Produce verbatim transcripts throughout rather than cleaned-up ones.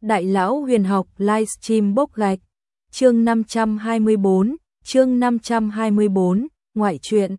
Đại lão huyền học livestream bốc gạch. Chương năm trăm hai mươi bốn, chương năm trăm hai mươi bốn, ngoại truyện.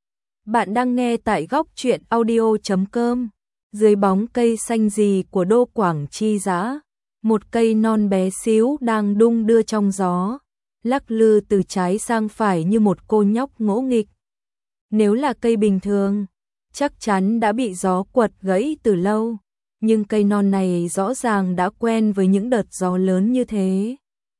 Bạn đang nghe tại góc truyện audio chấm com. Dưới bóng cây xanh rì của đô Quảng Chi Giã, một cây non bé xíu đang đung đưa trong gió, lắc lư từ trái sang phải như một cô nhóc ngỗ nghịch. Nếu là cây bình thường, chắc chắn đã bị gió quật gãy từ lâu, nhưng cây non này rõ ràng đã quen với những đợt gió lớn như thế.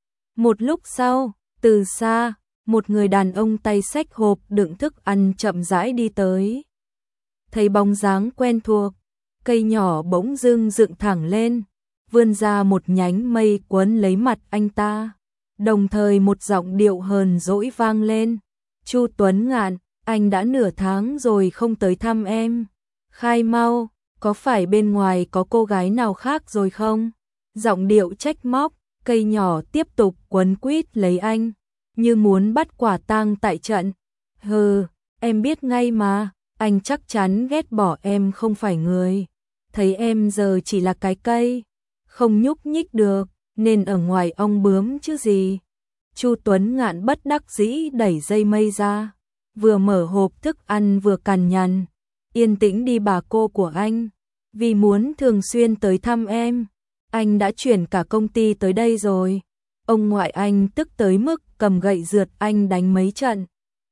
Một lúc sau, từ xa, một người đàn ông tay xách hộp đựng thức ăn chậm rãi đi tới. Thấy bóng dáng quen thuộc, cây nhỏ bỗng dưng dựng thẳng lên, vươn ra một nhánh mây quấn lấy mặt anh ta. Đồng thời một giọng điệu hờn dỗi vang lên. Chu Tuấn Ngạn, anh đã nửa tháng rồi không tới thăm em. Khai mau, có phải bên ngoài có cô gái nào khác rồi không? Giọng điệu trách móc, cây nhỏ tiếp tục quấn quýt lấy anh, như muốn bắt quả tang tại trận. Hừ, em biết ngay mà, anh chắc chắn ghét bỏ em không phải người. Thấy em giờ chỉ là cái cây, không nhúc nhích được, nên ở ngoài ong bướm chứ gì. Chu Tuấn Ngạn bất đắc dĩ đẩy dây mây ra, vừa mở hộp thức ăn vừa cằn nhằn. Yên tĩnh đi bà cô của anh, vì muốn thường xuyên tới thăm em, anh đã chuyển cả công ty tới đây rồi. Ông ngoại anh tức tới mức cầm gậy rượt anh đánh mấy trận.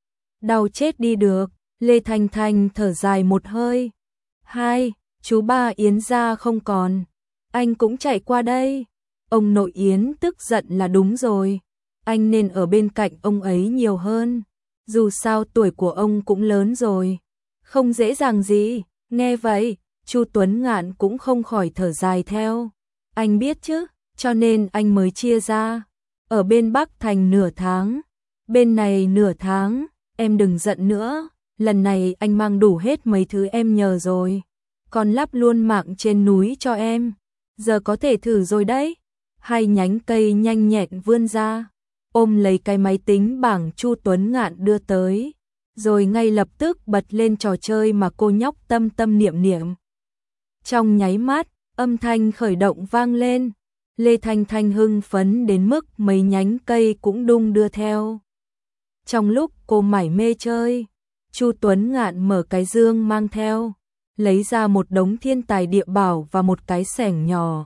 Đau chết đi được. Lê Thanh Thanh thở dài một hơi. Hai, chú ba Yến gia không còn, anh cũng chạy qua đây. Ông nội Yến tức giận là đúng rồi, anh nên ở bên cạnh ông ấy nhiều hơn. Dù sao tuổi của ông cũng lớn rồi, không dễ dàng gì. Nghe vậy, Chu Tuấn Ngạn cũng không khỏi thở dài theo. Anh biết chứ, cho nên anh mới chia ra. Ở bên Bắc Thành nửa tháng, bên này nửa tháng. Em đừng giận nữa, lần này anh mang đủ hết mấy thứ em nhờ rồi, còn lắp luôn mạng trên núi cho em. Giờ có thể thử rồi đấy. Hai nhánh cây nhanh nhẹn vươn ra, ôm lấy cái máy tính bảng Chu Tuấn Ngạn đưa tới, rồi ngay lập tức bật lên trò chơi mà cô nhóc tâm tâm niệm niệm. Trong nháy mắt, âm thanh khởi động vang lên. Lê Thanh Thanh hưng phấn đến mức mấy nhánh cây cũng đung đưa theo. Trong lúc cô mải mê chơi, Chu Tuấn Ngạn mở cái dương mang theo, lấy ra một đống thiên tài địa bảo và một cái xẻng nhỏ.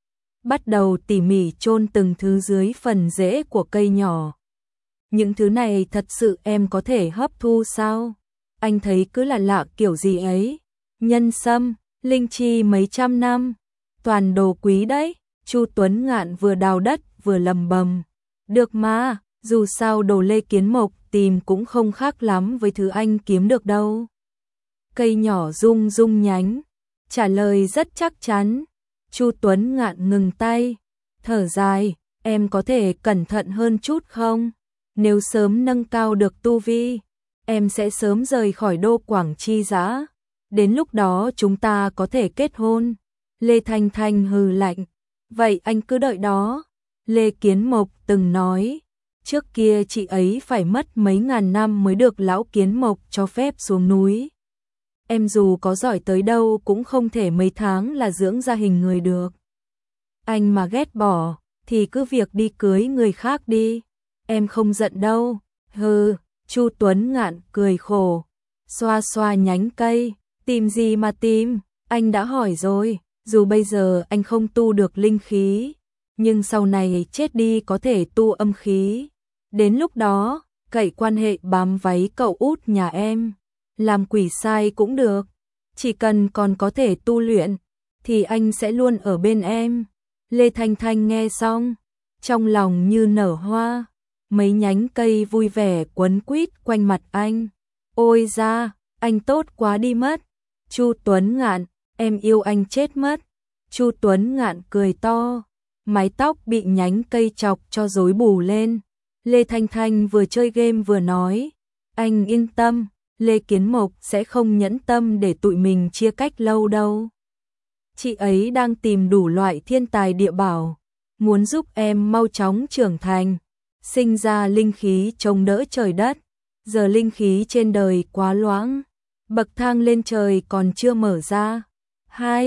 Bắt đầu tỉ mỉ chôn từng thứ dưới phần rễ của cây nhỏ. Những thứ này thật sự em có thể hấp thu sao? Anh thấy cứ là lạ kiểu gì ấy. Nhân sâm, linh chi mấy trăm năm, toàn đồ quý đấy. Chu Tuấn Ngạn vừa đào đất vừa lầm bầm. Được mà, dù sao đồ Lê Kiến Mộc tìm cũng không khác lắm với thứ anh kiếm được đâu. Cây nhỏ rung rung nhánh, trả lời rất chắc chắn. Chu Tuấn Ngạn ngừng tay, thở dài, em có thể cẩn thận hơn chút không? Nếu sớm nâng cao được tu vi, em sẽ sớm rời khỏi đô Quảng Chi Giã. Đến lúc đó chúng ta có thể kết hôn. Lê Thanh Thanh hừ lạnh, vậy anh cứ đợi đó. Lê Kiến Mộc từng nói, trước kia chị ấy phải mất mấy ngàn năm mới được lão Kiến Mộc cho phép xuống núi. Em dù có giỏi tới đâu cũng không thể mấy tháng là dưỡng ra hình người được. Anh mà ghét bỏ, thì cứ việc đi cưới người khác đi. Em không giận đâu. Hừ, Chu Tuấn Ngạn cười khổ, xoa xoa nhánh cây. Tìm gì mà tìm, anh đã hỏi rồi. Dù bây giờ anh không tu được linh khí, nhưng sau này chết đi có thể tu âm khí. Đến lúc đó, cậy quan hệ bám váy cậu út nhà em, làm quỷ sai cũng được. Chỉ cần còn có thể tu luyện, thì anh sẽ luôn ở bên em. Lê Thanh Thanh nghe xong, trong lòng như nở hoa. Mấy nhánh cây vui vẻ quấn quýt quanh mặt anh. Ôi da, anh tốt quá đi mất. Chu Tuấn Ngạn, em yêu anh chết mất. Chu Tuấn Ngạn cười to, mái tóc bị nhánh cây chọc cho rối bù lên. Lê Thanh Thanh vừa chơi game vừa nói, anh yên tâm, Lê Kiến Mộc sẽ không nhẫn tâm để tụi mình chia cách lâu đâu. Chị ấy đang tìm đủ loại thiên tài địa bảo, muốn giúp em mau chóng trưởng thành, sinh ra linh khí chống đỡ trời đất. Giờ linh khí trên đời quá loãng, bậc thang lên trời còn chưa mở ra. Hai,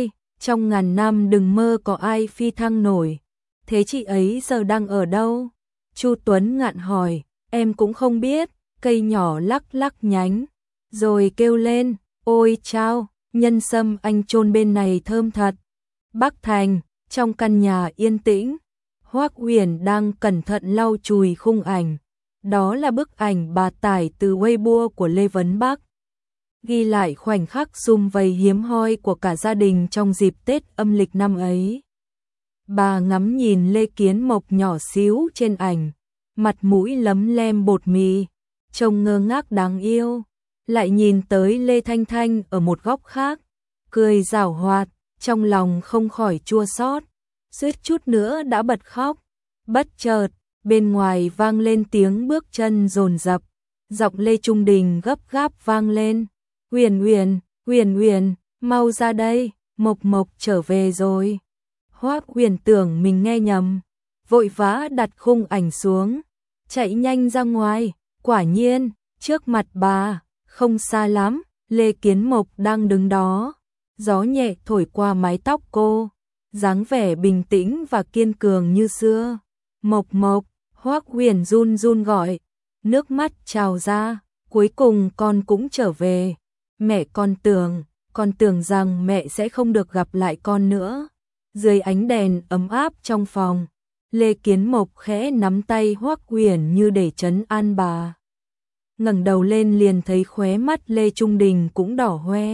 trong ngàn năm đừng mơ có ai phi thăng nổi. Thế chị ấy giờ đang ở đâu? Chu Tuấn Ngạn hỏi. Em cũng không biết. Cây nhỏ lắc lắc nhánh, rồi kêu lên, ôi chao, nhân sâm anh chôn bên này thơm thật. Bắc Thành, trong căn nhà yên tĩnh, Hoắc Huyền đang cẩn thận lau chùi khung ảnh. Đó là bức ảnh bà tải từ Weibo của Lê Vấn Bắc, ghi lại khoảnh khắc sum vầy hiếm hoi của cả gia đình trong dịp Tết âm lịch năm ấy. Bà ngắm nhìn Lê Kiến Mộc nhỏ xíu trên ảnh, mặt mũi lấm lem bột mì, trông ngơ ngác đáng yêu, lại nhìn tới Lê Thanh Thanh ở một góc khác, cười giảo hoạt, trong lòng không khỏi chua xót, suýt chút nữa đã bật khóc. Bất chợt, bên ngoài vang lên tiếng bước chân dồn dập, giọng Lê Trung Đình gấp gáp vang lên, "Huyền Huyền, Huyền Huyền, mau ra đây, Mộc Mộc trở về rồi." Hoắc Huyền tưởng mình nghe nhầm, vội vã đặt khung ảnh xuống, chạy nhanh ra ngoài. Quả nhiên, trước mặt bà, không xa lắm, Lê Kiến Mộc đang đứng đó. Gió nhẹ thổi qua mái tóc cô, dáng vẻ bình tĩnh và kiên cường như xưa. "Mộc Mộc", Hoắc Huyền run run gọi, nước mắt trào ra, "Cuối cùng con cũng trở về. Mẹ con tưởng, con tưởng rằng mẹ sẽ không được gặp lại con nữa." Dưới ánh đèn ấm áp trong phòng, Lê Kiến Mộc khẽ nắm tay Hoắc Huyền như để trấn an bà. Ngẩng đầu lên liền thấy khóe mắt Lê Trung Đình cũng đỏ hoe.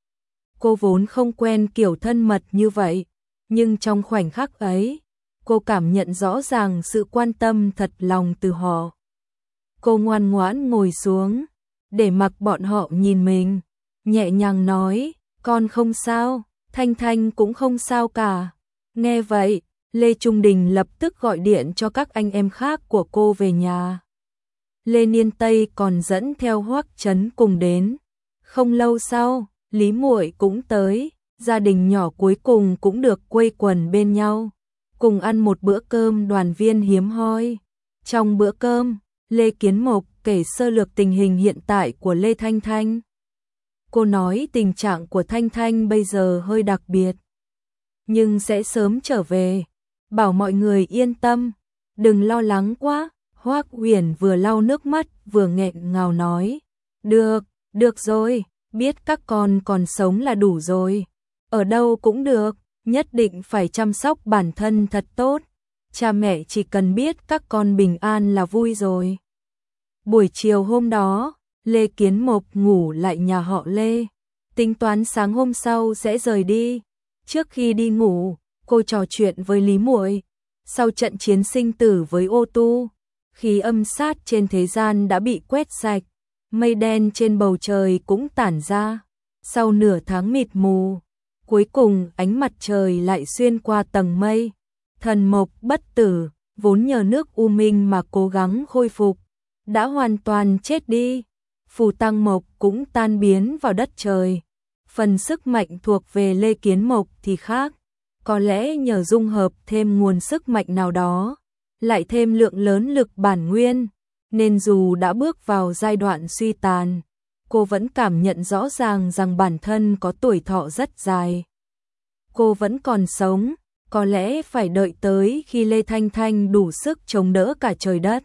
Cô vốn không quen kiểu thân mật như vậy, nhưng trong khoảnh khắc ấy, cô cảm nhận rõ ràng sự quan tâm thật lòng từ họ. Cô ngoan ngoãn ngồi xuống, để mặc bọn họ nhìn mình, nhẹ nhàng nói, "Con không sao, Thanh Thanh cũng không sao cả." Nghe vậy, Lê Trung Đình lập tức gọi điện cho các anh em khác của cô về nhà. Lê Niên Tây còn dẫn theo Hoắc Chấn cùng đến. Không lâu sau, Lý Muội cũng tới, gia đình nhỏ cuối cùng cũng được quây quần bên nhau, cùng ăn một bữa cơm đoàn viên hiếm hoi. Trong bữa cơm, Lê Kiến Mộc kể sơ lược tình hình hiện tại của Lê Thanh Thanh. Cô nói tình trạng của Thanh Thanh bây giờ hơi đặc biệt, nhưng sẽ sớm trở về, bảo mọi người yên tâm, đừng lo lắng quá. Hoắc Huyền vừa lau nước mắt vừa nghẹn ngào nói, "Được, được rồi, biết các con còn sống là đủ rồi. Ở đâu cũng được, nhất định phải chăm sóc bản thân thật tốt. Cha mẹ chỉ cần biết các con bình an là vui rồi." Buổi chiều hôm đó, Lê Kiến Mộc ngủ lại nhà họ Lê, tính toán sáng hôm sau sẽ rời đi. Trước khi đi ngủ, cô trò chuyện với Lý Muội. Sau trận chiến sinh tử với Ô Tu, khí âm sát trên thế gian đã bị quét sạch, mây đen trên bầu trời cũng tản ra. Sau nửa tháng mịt mù, cuối cùng ánh mặt trời lại xuyên qua tầng mây. Thần Mộc bất tử, vốn nhờ nước U Minh mà cố gắng khôi phục, đã hoàn toàn chết đi. Phù Tăng Mộc cũng tan biến vào đất trời. Phần sức mạnh thuộc về Lê Kiến Mộc thì khác, có lẽ nhờ dung hợp thêm nguồn sức mạnh nào đó, lại thêm lượng lớn lực bản nguyên, nên dù đã bước vào giai đoạn suy tàn, cô vẫn cảm nhận rõ ràng rằng bản thân có tuổi thọ rất dài. Cô vẫn còn sống, có lẽ phải đợi tới khi Lê Thanh Thanh đủ sức chống đỡ cả trời đất,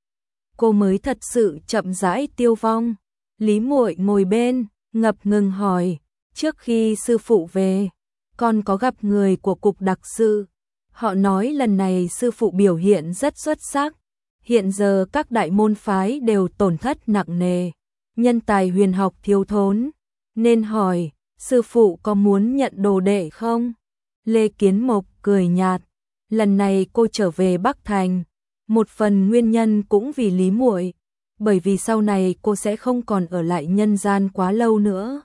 cô mới thật sự chậm rãi tiêu vong. Lý Muội ngồi bên, ngập ngừng hỏi, "Trước khi sư phụ về, con có gặp người của cục đặc sự? Họ nói lần này sư phụ biểu hiện rất xuất sắc. Hiện giờ các đại môn phái đều tổn thất nặng nề, nhân tài huyền học thiếu thốn, nên hỏi, sư phụ có muốn nhận đồ đệ không?" Lê Kiến Mộc cười nhạt, lần này cô trở về Bắc Thành, một phần nguyên nhân cũng vì Lý Muội, bởi vì sau này cô sẽ không còn ở lại nhân gian quá lâu nữa,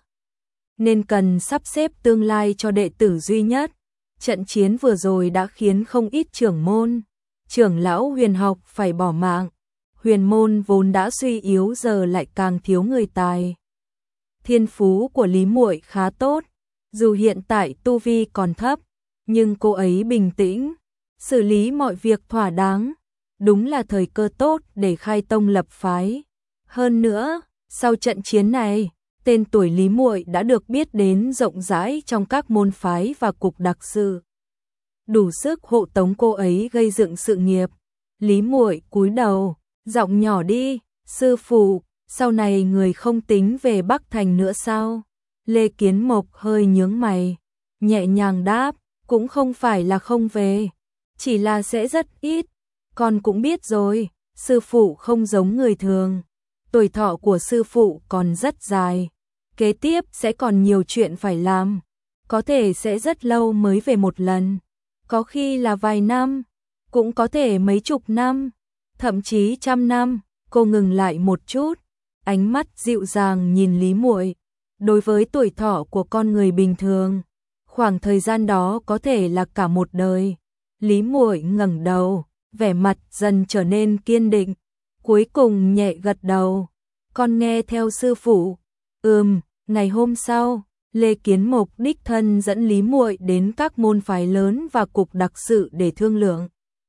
nên cần sắp xếp tương lai cho đệ tử duy nhất. Trận chiến vừa rồi đã khiến không ít trưởng môn, trưởng lão huyền học phải bỏ mạng. Huyền môn vốn đã suy yếu giờ lại càng thiếu người tài. Thiên phú của Lý Muội khá tốt, dù hiện tại tu vi còn thấp, nhưng cô ấy bình tĩnh, xử lý mọi việc thỏa đáng, đúng là thời cơ tốt để khai tông lập phái. Hơn nữa, sau trận chiến này, tên tuổi Lý Muội đã được biết đến rộng rãi trong các môn phái và cục đặc sự. Đủ sức hộ tống cô ấy gây dựng sự nghiệp. Lý Muội cúi đầu, giọng nhỏ đi, sư phụ, sau này người không tính về Bắc Thành nữa sao? Lê Kiến Mộc hơi nhướng mày, nhẹ nhàng đáp, cũng không phải là không về, chỉ là sẽ rất ít, con cũng biết rồi, sư phụ không giống người thường, tuổi thọ của sư phụ còn rất dài, kế tiếp sẽ còn nhiều chuyện phải làm, có thể sẽ rất lâu mới về một lần, có khi là vài năm, cũng có thể mấy chục năm, thậm chí trăm năm. Cô ngừng lại một chút, ánh mắt dịu dàng nhìn Lý Muội. Đối với tuổi thọ của con người bình thường, khoảng thời gian đó có thể là cả một đời. Lý Muội ngẩng đầu, vẻ mặt dần trở nên kiên định, cuối cùng nhẹ gật đầu. Con nghe theo sư phụ. Ừm, ngày hôm sau, Lê Kiến Mộc đích thân dẫn Lý Muội đến các môn phái lớn và cục đặc sự để thương lượng.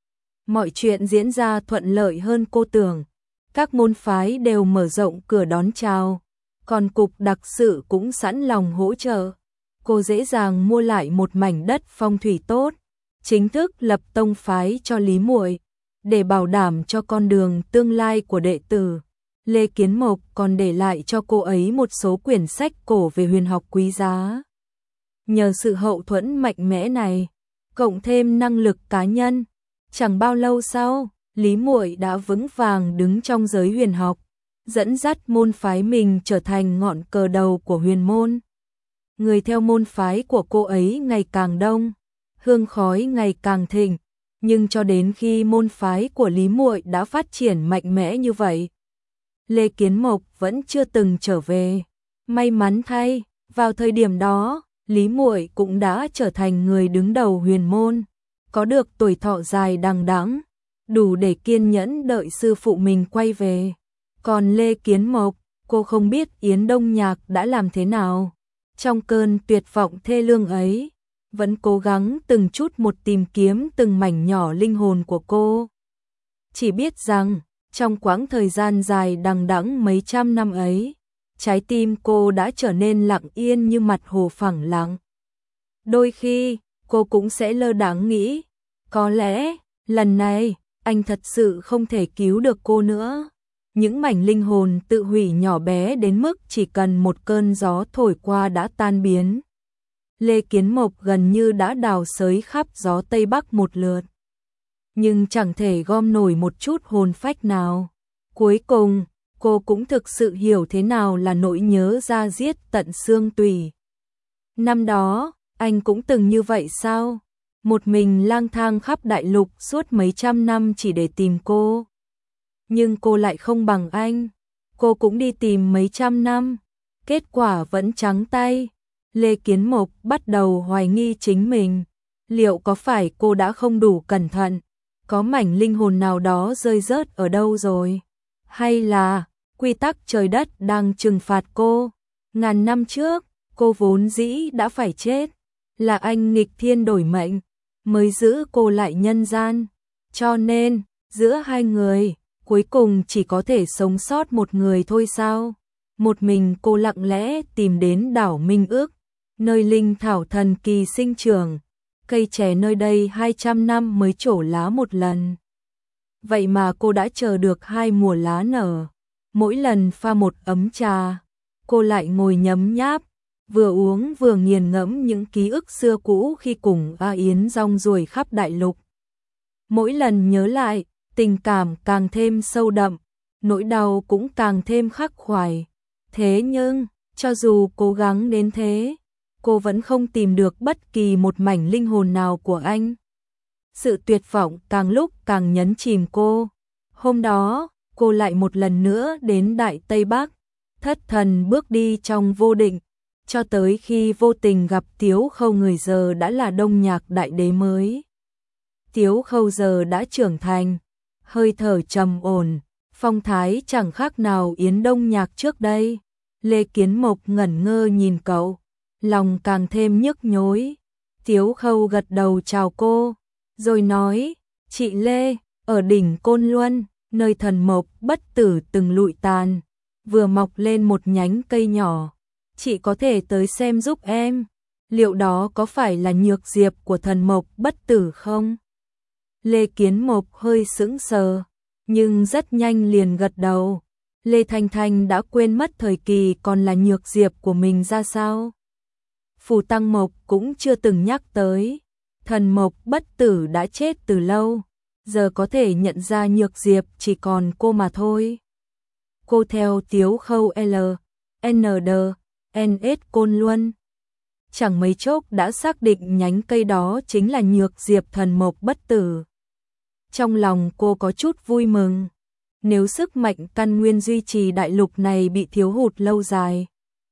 Mọi chuyện diễn ra thuận lợi hơn cô tưởng. Các môn phái đều mở rộng cửa đón chào, còn cục đặc sự cũng sẵn lòng hỗ trợ. Cô dễ dàng mua lại một mảnh đất phong thủy tốt, chính thức lập tông phái cho Lý Muội, để bảo đảm cho con đường tương lai của đệ tử. Lê Kiến Mộc còn để lại cho cô ấy một số quyển sách cổ về huyền học quý giá. Nhờ sự hậu thuẫn mạnh mẽ này, cộng thêm năng lực cá nhân, chẳng bao lâu sau, Lý Muội đã vững vàng đứng trong giới huyền học, dẫn dắt môn phái mình trở thành ngọn cờ đầu của huyền môn. Người theo môn phái của cô ấy ngày càng đông, hương khói ngày càng thịnh, nhưng cho đến khi môn phái của Lý Muội đã phát triển mạnh mẽ như vậy, Lê Kiến Mộc vẫn chưa từng trở về. May mắn thay, vào thời điểm đó, Lý Muội cũng đã trở thành người đứng đầu huyền môn, có được tuổi thọ dài đằng đẵng, đủ để kiên nhẫn đợi sư phụ mình quay về. Còn Lê Kiến Mộc, cô không biết Yến Đông Nhạc đã làm thế nào. Trong cơn tuyệt vọng thê lương ấy, vẫn cố gắng từng chút một tìm kiếm từng mảnh nhỏ linh hồn của cô. Chỉ biết rằng, trong quãng thời gian dài đằng đẵng mấy trăm năm ấy, trái tim cô đã trở nên lặng yên như mặt hồ phẳng lặng. Đôi khi, cô cũng sẽ lơ đãng nghĩ, có lẽ, lần này, anh thật sự không thể cứu được cô nữa. Những mảnh linh hồn tự hủy nhỏ bé đến mức chỉ cần một cơn gió thổi qua đã tan biến. Lê Kiến Mộc gần như đã đào xới khắp gió Tây Bắc một lượt, nhưng chẳng thể gom nổi một chút hồn phách nào. Cuối cùng, cô cũng thực sự hiểu thế nào là nỗi nhớ da diết tận xương tủy. Năm đó, anh cũng từng như vậy sao? Một mình lang thang khắp đại lục suốt mấy trăm năm chỉ để tìm cô. Nhưng cô lại không bằng anh. Cô cũng đi tìm mấy trăm năm, kết quả vẫn trắng tay. Lê Kiến Mộc bắt đầu hoài nghi chính mình. Liệu có phải cô đã không đủ cẩn thận? Có mảnh linh hồn nào đó rơi rớt ở đâu rồi? Hay là quy tắc trời đất đang trừng phạt cô? Ngàn năm trước, cô vốn dĩ đã phải chết. Là anh nghịch thiên đổi mệnh, mới giữ cô lại nhân gian. Cho nên, giữa hai người, cuối cùng chỉ có thể sống sót một người thôi sao? Một mình cô lặng lẽ tìm đến đảo Minh Ước, nơi linh thảo thần kỳ sinh trưởng. Cây chè nơi đây hai trăm năm mới trổ lá một lần. Vậy mà cô đã chờ được hai mùa lá nở. Mỗi lần pha một ấm trà, cô lại ngồi nhấm nháp, vừa uống vừa nghiền ngẫm những ký ức xưa cũ khi cùng A Yến rong ruổi khắp đại lục. Mỗi lần nhớ lại, tình cảm càng thêm sâu đậm, nỗi đau cũng càng thêm khắc khoải. Thế nhưng, cho dù cố gắng đến thế, cô vẫn không tìm được bất kỳ một mảnh linh hồn nào của anh. Sự tuyệt vọng càng lúc càng nhấn chìm cô. Hôm đó, cô lại một lần nữa đến Đại Tây Bắc, thất thần bước đi trong vô định, cho tới khi vô tình gặp Tiếu Khâu, người giờ đã là Đông Nhạc đại đế mới. Tiếu Khâu giờ đã trưởng thành, hơi thở trầm ổn, phong thái chẳng khác nào Yến Đông Nhạc trước đây. Lê Kiến Mộc ngẩn ngơ nhìn cậu, lòng càng thêm nhức nhối. Tiếu Khâu gật đầu chào cô, rồi nói, chị Lê, ở đỉnh Côn Luân, nơi thần mộc bất tử từng lụi tàn, vừa mọc lên một nhánh cây nhỏ, chị có thể tới xem giúp em. Liệu đó có phải là nhược diệp của thần mộc bất tử không? Lê Kiến Mộc hơi sững sờ, nhưng rất nhanh liền gật đầu. Lê Thanh Thanh đã quên mất thời kỳ còn là nhược diệp của mình ra sao. Phù Tăng Mộc cũng chưa từng nhắc tới. Thần mộc bất tử đã chết từ lâu, giờ có thể nhận ra nhược diệp chỉ còn cô mà thôi. Cô theo Tiếu Khâu L, N D, N S Côn Luân. Chẳng mấy chốc đã xác định nhánh cây đó chính là nhược diệp thần mộc bất tử. Trong lòng cô có chút vui mừng. Nếu sức mạnh căn nguyên duy trì đại lục này bị thiếu hụt lâu dài,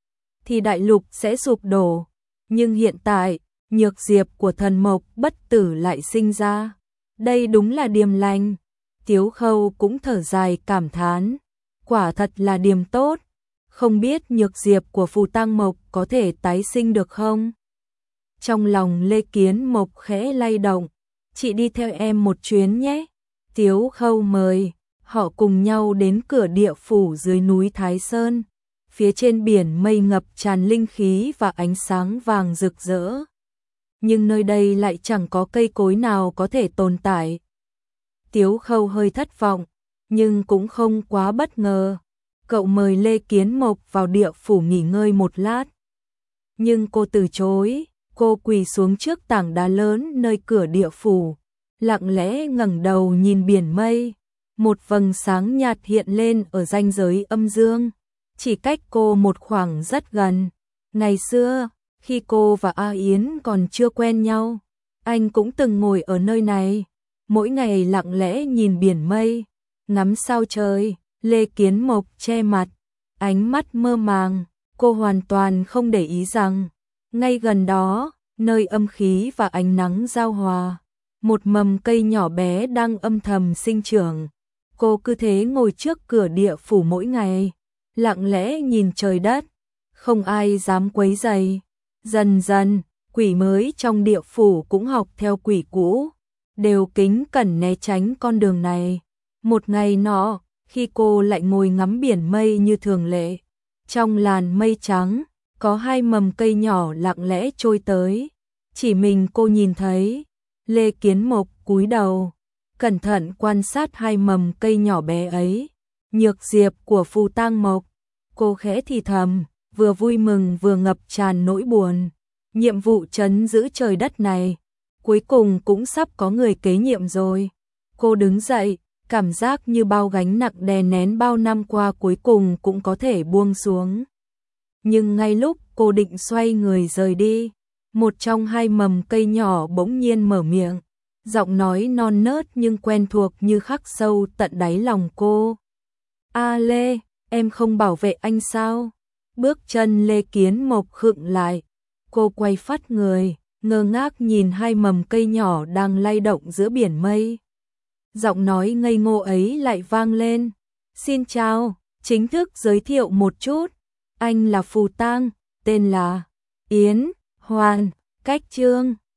thì đại lục sẽ sụp đổ. Nhưng hiện tại, nhược diệp của thần mộc bất tử lại sinh ra. Đây đúng là điềm lành. Tiếu Khâu cũng thở dài cảm thán. Quả thật là điềm tốt. Không biết nhược diệp của Phù Tăng Mộc có thể tái sinh được không? Trong lòng Lê Kiến Mộc khẽ lay động. Chị đi theo em một chuyến nhé. Tiếu Khâu mời. Họ cùng nhau đến cửa địa phủ dưới núi Thái Sơn. Phía trên biển mây ngập tràn linh khí và ánh sáng vàng rực rỡ. Nhưng nơi đây lại chẳng có cây cối nào có thể tồn tại. Tiếu Khâu hơi thất vọng, nhưng cũng không quá bất ngờ. Cậu mời Lê Kiến Mộc vào địa phủ nghỉ ngơi một lát. Nhưng cô từ chối, cô quỳ xuống trước tảng đá lớn nơi cửa địa phủ, lặng lẽ ngẩng đầu nhìn biển mây. Một vầng sáng nhạt hiện lên ở ranh giới âm dương, chỉ cách cô một khoảng rất gần. Ngày xưa, khi cô và A Yến còn chưa quen nhau, anh cũng từng ngồi ở nơi này, mỗi ngày lặng lẽ nhìn biển mây, ngắm sao trời. Lê Kiến Mộc che mặt, ánh mắt mơ màng, cô hoàn toàn không để ý rằng, ngay gần đó, nơi âm khí và ánh nắng giao hòa, một mầm cây nhỏ bé đang âm thầm sinh trưởng. Cô cứ thế ngồi trước cửa địa phủ mỗi ngày, lặng lẽ nhìn trời đất, không ai dám quấy rầy. Dần dần, quỷ mới trong địa phủ cũng học theo quỷ cũ, đều kính cẩn né tránh con đường này. Một ngày nọ, khi cô lại ngồi ngắm biển mây như thường lệ, trong làn mây trắng, có hai mầm cây nhỏ lặng lẽ trôi tới, chỉ mình cô nhìn thấy. Lê Kiến Mộc cúi đầu, cẩn thận quan sát hai mầm cây nhỏ bé ấy. Nhược diệp của Phù Tăng Mộc. Cô khẽ thì thầm, vừa vui mừng vừa ngập tràn nỗi buồn. Nhiệm vụ trấn giữ trời đất này, cuối cùng cũng sắp có người kế nhiệm rồi. Cô đứng dậy, cảm giác như bao gánh nặng đè nén bao năm qua cuối cùng cũng có thể buông xuống. Nhưng ngay lúc cô định xoay người rời đi, một trong hai mầm cây nhỏ bỗng nhiên mở miệng, giọng nói non nớt nhưng quen thuộc như khắc sâu tận đáy lòng cô. A Lê, em không bảo vệ anh sao? Bước chân Lê Kiến Mộc khựng lại, cô quay phắt người, ngơ ngác nhìn hai mầm cây nhỏ đang lay động giữa biển mây. Giọng nói ngây ngô ấy lại vang lên. Xin chào, chính thức giới thiệu một chút. Anh là Phù Tang, tên là Yến Hoàn, cách Trương.